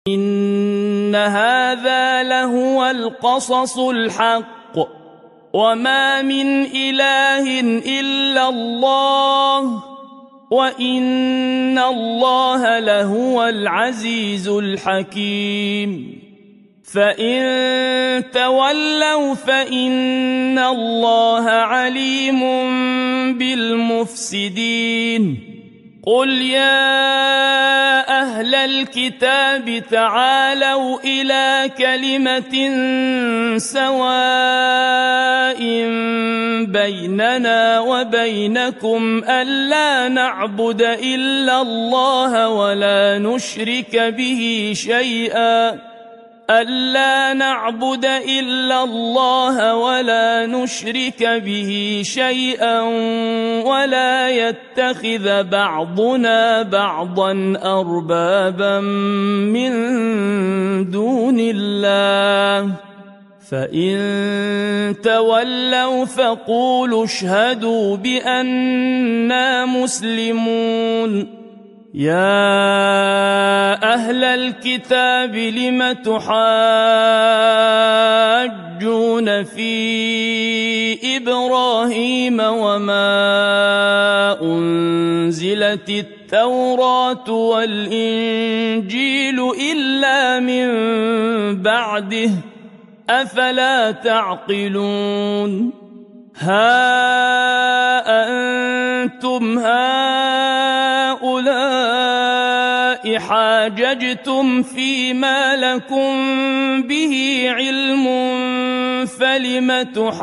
إن هذا لهو القصص الحق وما من إله إلا الله وإن الله لهو العزيز الحكيم فإن تولوا فإن الله عليم بالمفسدين قل يا أهل الكتاب تعالوا إلى كلمة سواء بيننا وبينكم ألا نعبد إلا الله ولا نشرك به شيئا ولا يتخذ بعضنا بعضا أربابا من دون الله فإن تولوا فقولوا اشهدوا بأننا مسلمون يا أهل الكتاب لم تحاجون في إبراهيم وما أنزلت التوراة والإنجيل إلا من بعده أفلا تعقلون ها أنتم هؤلاء حاججتم فيما لكم به علم فلم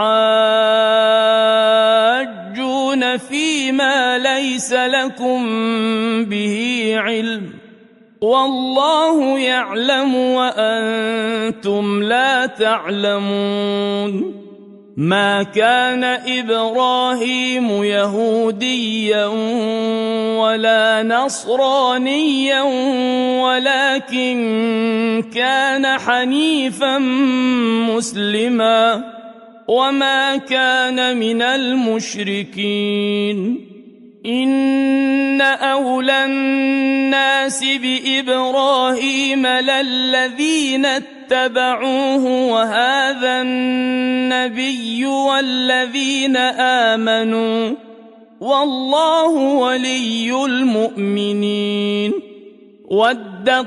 تحاجون فيما ليس لكم به علم والله يعلم وأنتم لا تعلمون ما كان إبراهيم يهوديا ولا نصرانيا ولكن كان حنيفا مسلما وما كان من المشركين إن أولى الناس بإبراهيم للذين اتبعوه وهذا النبي والذين آمنوا والله ولي المؤمنين ودت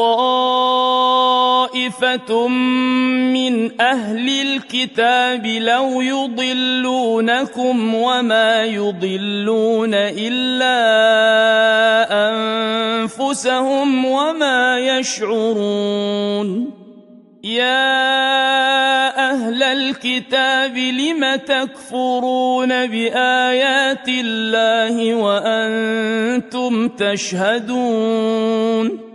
طائفة من أهل الكتاب لو يضلونكم وما يضلون إلا أنفسهم وما يشعرون يا أهل الكتاب لم تكفرون بآيات الله وأنتم تشهدون